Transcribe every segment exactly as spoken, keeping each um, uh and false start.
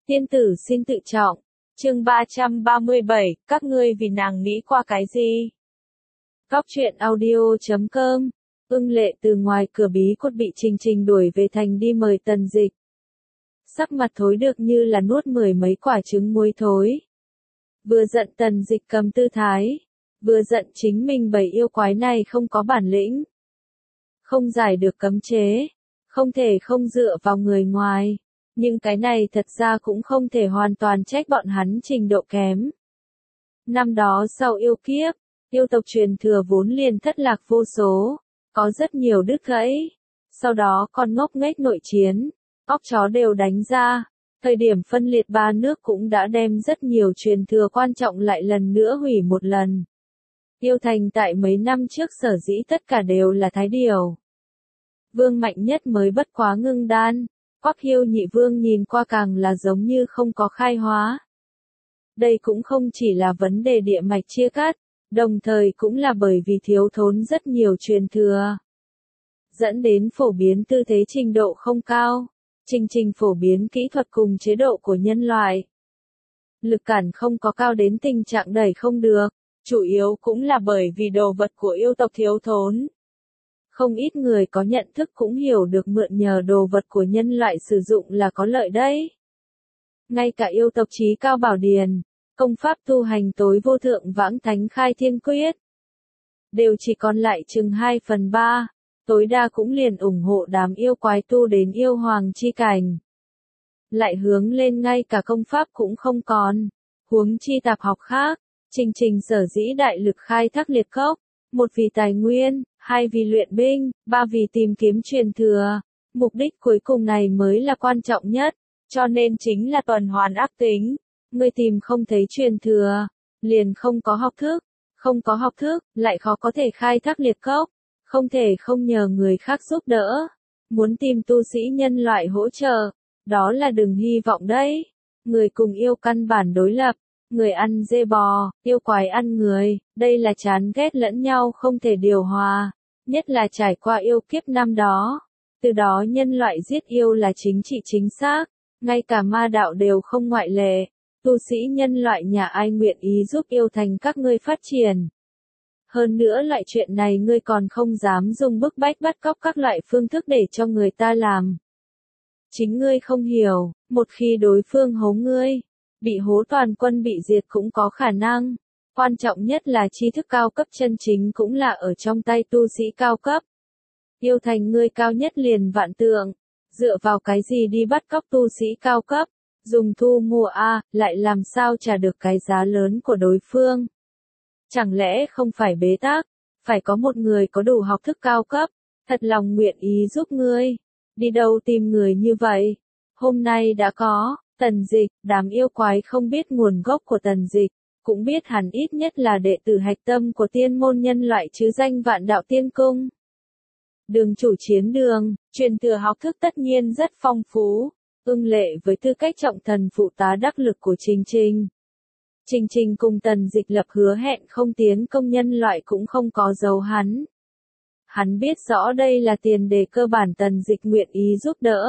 Tiên tử xin tự trọng. Chương ba trăm ba mươi bảy, các ngươi vì nàng nghĩ qua cái gì? Góc truyện audio chấm com. Ưng Lệ từ ngoài cửa bí cốt bị Trình Trình đuổi về thành đi mời Tần Dịch. Sắc mặt thối được như là nuốt mười mấy quả trứng muối thối. Vừa giận Tần Dịch cầm tư thái, vừa giận chính mình bầy yêu quái này không có bản lĩnh. Không giải được cấm chế, không thể không dựa vào người ngoài. Nhưng cái này thật ra cũng không thể hoàn toàn trách bọn hắn trình độ kém. Năm đó sau yêu kiếp, yêu tộc truyền thừa vốn liền thất lạc vô số, có rất nhiều đứt gãy. Sau đó con ngốc nghếch nội chiến, óc chó đều đánh ra. Thời điểm phân liệt ba nước cũng đã đem rất nhiều truyền thừa quan trọng lại lần nữa hủy một lần. Yêu thành tại mấy năm trước sở dĩ tất cả đều là thái điều. Vương mạnh nhất mới bất quá ngưng đan. Quắc Hiêu nhị vương nhìn qua càng là giống như không có khai hóa. Đây cũng không chỉ là vấn đề địa mạch chia cắt, đồng thời cũng là bởi vì thiếu thốn rất nhiều truyền thừa. Dẫn đến phổ biến tư thế trình độ không cao, Trình Trình phổ biến kỹ thuật cùng chế độ của nhân loại. Lực cản không có cao đến tình trạng đẩy không được, chủ yếu cũng là bởi vì đồ vật của yêu tộc thiếu thốn. Không ít người có nhận thức cũng hiểu được mượn nhờ đồ vật của nhân loại sử dụng là có lợi đấy. Ngay cả yêu tộc chí cao bảo điền, công pháp tu hành tối vô thượng vãng thánh khai thiên quyết, đều chỉ còn lại chừng hai phần ba, tối đa cũng liền ủng hộ đám yêu quái tu đến yêu hoàng chi cảnh. Lại hướng lên ngay cả công pháp cũng không còn, huống chi tạp học khác, Trình Trình sở dĩ đại lực khai thác liệt cốc. Một vì tài nguyên, hai vì luyện binh, ba vì tìm kiếm truyền thừa. Mục đích cuối cùng này mới là quan trọng nhất, cho nên chính là tuần hoàn ác tính. Ngươi tìm không thấy truyền thừa, liền không có học thức, không có học thức, lại khó có thể khai thác liệt cốc, không thể không nhờ người khác giúp đỡ. Muốn tìm tu sĩ nhân loại hỗ trợ, đó là đừng hy vọng đấy. Người cùng yêu căn bản đối lập. Người ăn dê bò, yêu quái ăn người, đây là chán ghét lẫn nhau không thể điều hòa, nhất là trải qua yêu kiếp năm đó. Từ đó nhân loại giết yêu là chính trị chính xác, ngay cả ma đạo đều không ngoại lệ. Tu sĩ nhân loại nhà ai nguyện ý giúp yêu thành các ngươi phát triển. Hơn nữa loại chuyện này ngươi còn không dám dùng bức bách bắt cóc các loại phương thức để cho người ta làm. Chính ngươi không hiểu, một khi đối phương hố ngươi, bị hố toàn quân bị diệt cũng có khả năng. Quan trọng nhất là tri thức cao cấp chân chính cũng là ở trong tay tu sĩ cao cấp. Yêu thành ngươi cao nhất liền vạn tượng. Dựa vào cái gì đi bắt cóc tu sĩ cao cấp? Dùng thu mua A, lại làm sao trả được cái giá lớn của đối phương? Chẳng lẽ không phải bế tắc? Phải có một người có đủ học thức cao cấp, thật lòng nguyện ý giúp ngươi. Đi đâu tìm người như vậy? Hôm nay đã có. Tần Dịch, đám yêu quái không biết nguồn gốc của Tần Dịch, cũng biết hắn ít nhất là đệ tử hạch tâm của tiên môn nhân loại chứ danh Vạn Đạo Tiên Cung. Đường chủ chiến đường, truyền thừa học thức tất nhiên rất phong phú, Ưng Lệ với tư cách trọng thần phụ tá đắc lực của Trình Trình. Trình Trình cùng Tần Dịch lập hứa hẹn không tiến công nhân loại cũng không có giấu hắn. Hắn biết rõ đây là tiền đề cơ bản Tần Dịch nguyện ý giúp đỡ.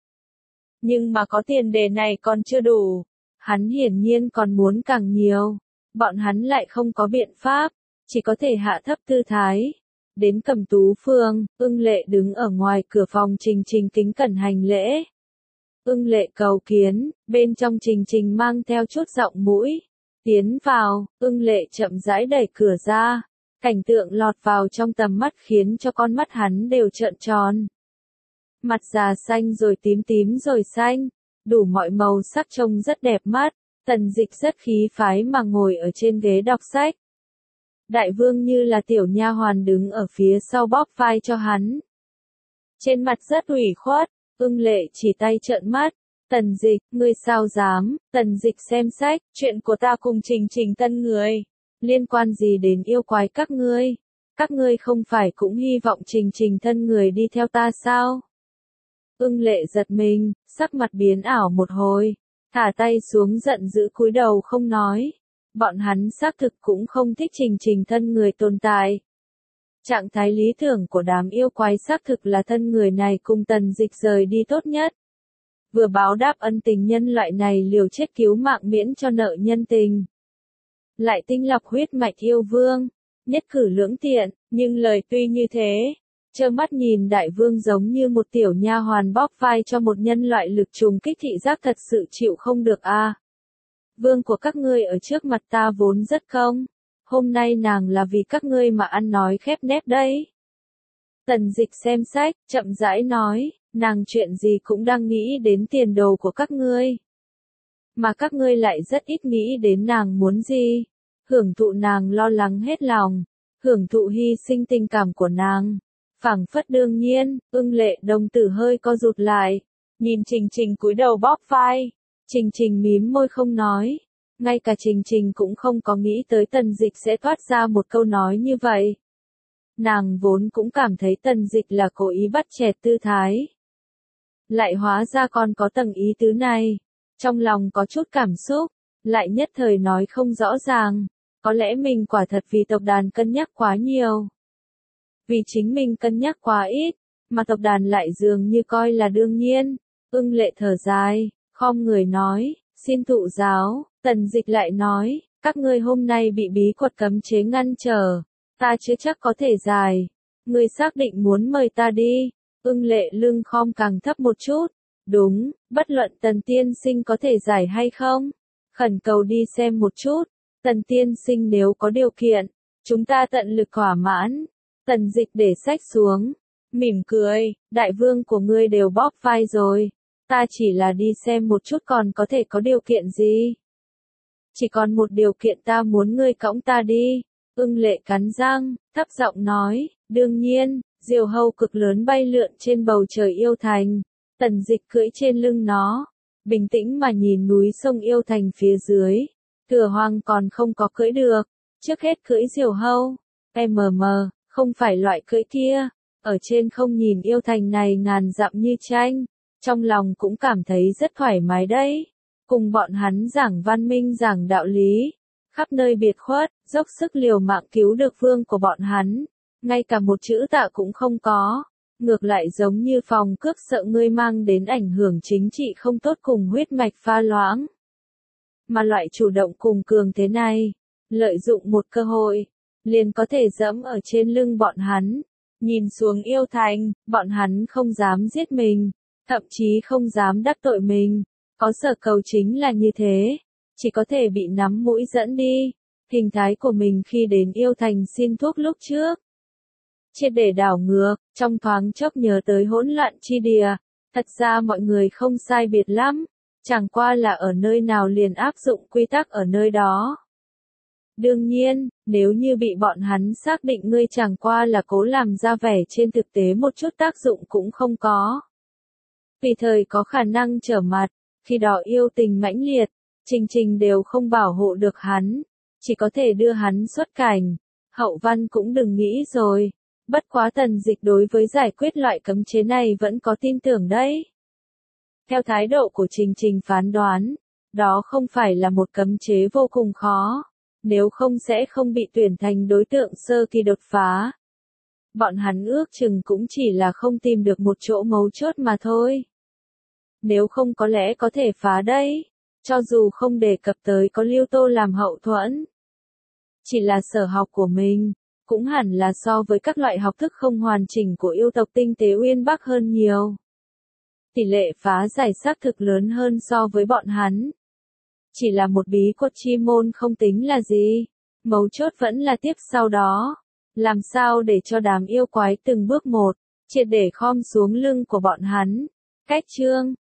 Nhưng mà có tiền đề này còn chưa đủ. Hắn hiển nhiên còn muốn càng nhiều. Bọn hắn lại không có biện pháp. Chỉ có thể hạ thấp tư thái. Đến Cẩm Tú Phương, Ưng Lệ đứng ở ngoài cửa phòng Trình Trình kính cẩn hành lễ. Ưng Lệ cầu kiến, bên trong Trình Trình mang theo chút giọng mũi. Tiến vào, Ưng Lệ chậm rãi đẩy cửa ra. Cảnh tượng lọt vào trong tầm mắt khiến cho con mắt hắn đều trợn tròn. Mặt già xanh rồi tím tím rồi xanh, đủ mọi màu sắc trông rất đẹp mắt. Tần Dịch rất khí phái mà ngồi ở trên ghế đọc sách. Đại vương như là tiểu nha hoàn đứng ở phía sau bóp vai cho hắn. Trên mặt rất ủy khuất, Ưng Lệ chỉ tay trợn mắt. Tần Dịch, ngươi sao dám? Tần Dịch xem sách, chuyện của ta cùng Trình Trình tân người, liên quan gì đến yêu quái các ngươi? Các ngươi không phải cũng hy vọng Trình Trình thân người đi theo ta sao? Ưng Lệ giật mình, sắc mặt biến ảo một hồi, thả tay xuống giận dữ cúi đầu không nói. Bọn hắn xác thực cũng không thích Trình Trình thân người tồn tại. Trạng thái lý tưởng của đám yêu quái xác thực là thân người này cùng Tần Dịch rời đi tốt nhất. vừa báo đáp ân tình nhân loại này liều chết cứu mạng miễn cho nợ nhân tình. Lại tinh lọc huyết mạch yêu vương, nhất cử lưỡng tiện, nhưng lời tuy như thế, trơ mắt nhìn đại vương giống như một tiểu nha hoàn bóp vai cho một nhân loại lực trùng kích thị giác thật sự chịu không được a. À. Vương của các ngươi ở trước mặt ta vốn rất không, hôm nay nàng là vì các ngươi mà ăn nói khép nép đấy. Tần Dịch xem sách, chậm rãi nói, nàng chuyện gì cũng đang nghĩ đến tiền đồ của các ngươi. Mà các ngươi lại rất ít nghĩ đến nàng muốn gì, hưởng thụ nàng lo lắng hết lòng, hưởng thụ hy sinh tình cảm của nàng. Phảng phất đương nhiên, Ưng Lệ đồng tử hơi co rụt lại, nhìn Trình Trình cúi đầu bóp vai, Trình Trình mím môi không nói, ngay cả Trình Trình cũng không có nghĩ tới Tần Dịch sẽ thoát ra một câu nói như vậy. Nàng vốn cũng cảm thấy Tần Dịch là cố ý bắt chẹt tư thái. Lại hóa ra còn có tầng ý tứ này, trong lòng có chút cảm xúc, lại nhất thời nói không rõ ràng, có lẽ mình quả thật vì tộc đàn cân nhắc quá nhiều. Vì chính mình cân nhắc quá ít, mà tộc đàn lại dường như coi là đương nhiên. Ưng Lệ thở dài, khom người nói, xin thụ giáo. Tần Dịch lại nói, các ngươi hôm nay bị bí quật cấm chế ngăn trở, ta chưa chắc có thể giải. Ngươi xác định muốn mời ta đi. Ưng Lệ lưng khom càng thấp một chút. Đúng, bất luận Tần tiên sinh có thể giải hay không, khẩn cầu đi xem một chút. Tần tiên sinh nếu có điều kiện, chúng ta tận lực thỏa mãn. Tần Dịch để sách xuống, mỉm cười, đại vương của ngươi đều bóp vai rồi, ta chỉ là đi xem một chút còn có thể có điều kiện gì. Chỉ còn một điều kiện, ta muốn ngươi cõng ta đi. Ưng Lệ cắn răng, thấp giọng nói, đương nhiên. Diều hâu cực lớn bay lượn trên bầu trời yêu thành, Tần Dịch cưỡi trên lưng nó, bình tĩnh mà nhìn núi sông yêu thành phía dưới. Thừa Hoàng còn không có cưỡi được, trước hết cưỡi diều hâu, mm, không phải loại cưỡi kia, ở trên không nhìn yêu thành này ngàn dặm như tranh, trong lòng cũng cảm thấy rất thoải mái đấy. Cùng bọn hắn giảng văn minh giảng đạo lý, khắp nơi biệt khuất, dốc sức liều mạng cứu được vương của bọn hắn. Ngay cả một chữ tạ cũng không có, ngược lại giống như phòng cướp sợ ngươi mang đến ảnh hưởng chính trị không tốt cùng huyết mạch pha loãng. Mà loại chủ động cùng cường thế này, lợi dụng một cơ hội, liền có thể dẫm ở trên lưng bọn hắn, nhìn xuống yêu thành, bọn hắn không dám giết mình, thậm chí không dám đắc tội mình, có sở cầu chính là như thế, chỉ có thể bị nắm mũi dẫn đi, hình thái của mình khi đến yêu thành xin thuốc lúc trước. Triệt để đảo ngược, trong thoáng chốc nhớ tới hỗn loạn chi địa, thật ra mọi người không sai biệt lắm, chẳng qua là ở nơi nào liền áp dụng quy tắc ở nơi đó. Đương nhiên, nếu như bị bọn hắn xác định ngươi chẳng qua là cố làm ra vẻ trên thực tế một chút tác dụng cũng không có. Tùy thời có khả năng trở mặt, khi đó yêu tình mãnh liệt, Trình Trình đều không bảo hộ được hắn, chỉ có thể đưa hắn xuất cảnh, Hậu Văn cũng đừng nghĩ rồi. Bất quá Tần Dịch đối với giải quyết loại cấm chế này vẫn có tin tưởng đấy. Theo thái độ của Trình Trình phán đoán, đó không phải là một cấm chế vô cùng khó, nếu không sẽ không bị tuyển thành đối tượng sơ kỳ đột phá. Bọn hắn ước chừng cũng chỉ là không tìm được một chỗ mấu chốt mà thôi. Nếu không có lẽ có thể phá đấy, cho dù không đề cập tới có Lưu Tô làm hậu thuẫn. Chỉ là sở học của mình, cũng hẳn là so với các loại học thức không hoàn chỉnh của yêu tộc tinh tế uyên bác hơn nhiều. Tỷ lệ phá giải xác thực lớn hơn so với bọn hắn. Chỉ là một bí quật chi môn không tính là gì, mấu chốt vẫn là tiếp sau đó. Làm sao để cho đám yêu quái từng bước một, triệt để khom xuống lưng của bọn hắn. Cách chương